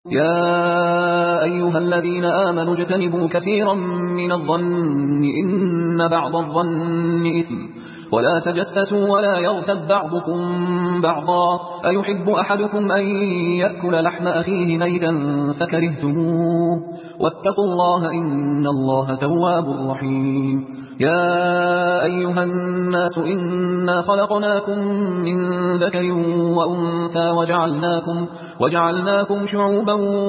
يا أيها الذين آمنوا اجتنبوا كثيرا من الظن إن بعض الظن إثم ولا تجسسوا ولا يغتب بعضكم بعضا أيحب أحدكم أن يأكل لحم أخيه ميتا فكرهتموه واتقوا الله إن الله تواب رحيم. يا أيها الناس إنا خلقناكم من ذكر وأنثى وجعلناكم شعوبا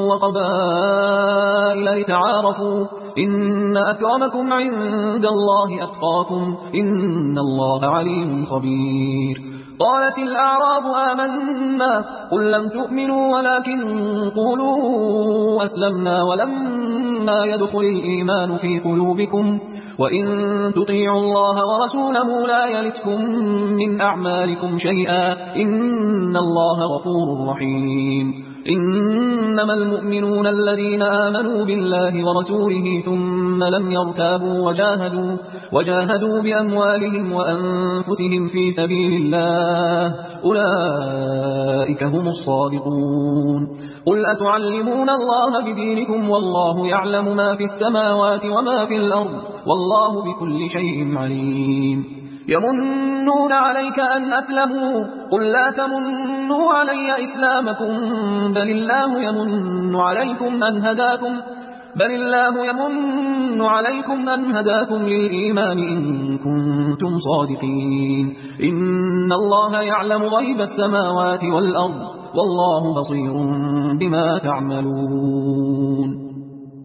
وقبائل لتعارفوا إن أكرمكم عند الله أتقاكم إن الله عليم خبير. قالت الأعراب آمنا قل لم تؤمنوا ولكن قولوا أسلمنا ولما يدخل الإيمان في قلوبكم وإن تطيعوا الله ورسوله لا يلتكم من أعمالكم شيئا إن الله غفور رحيم. إنما المؤمنون الذين آمنوا بالله ورسوله ثم لم يرتابوا وجاهدوا بأموالهم وأنفسهم في سبيل الله أولئك هم الصادقون. قل أتعلمون الله بدينكم والله يعلم ما في السماوات وما في الأرض والله بكل شيء عليم. يمنون عليك أن أسلموا قل لا تمنوا علي إسلامكم بل الله يمن عليكم أن هداكم للإيمان إن كنتم صادقين. إن الله يعلم غيب السماوات والأرض والله بصير بما تعملون.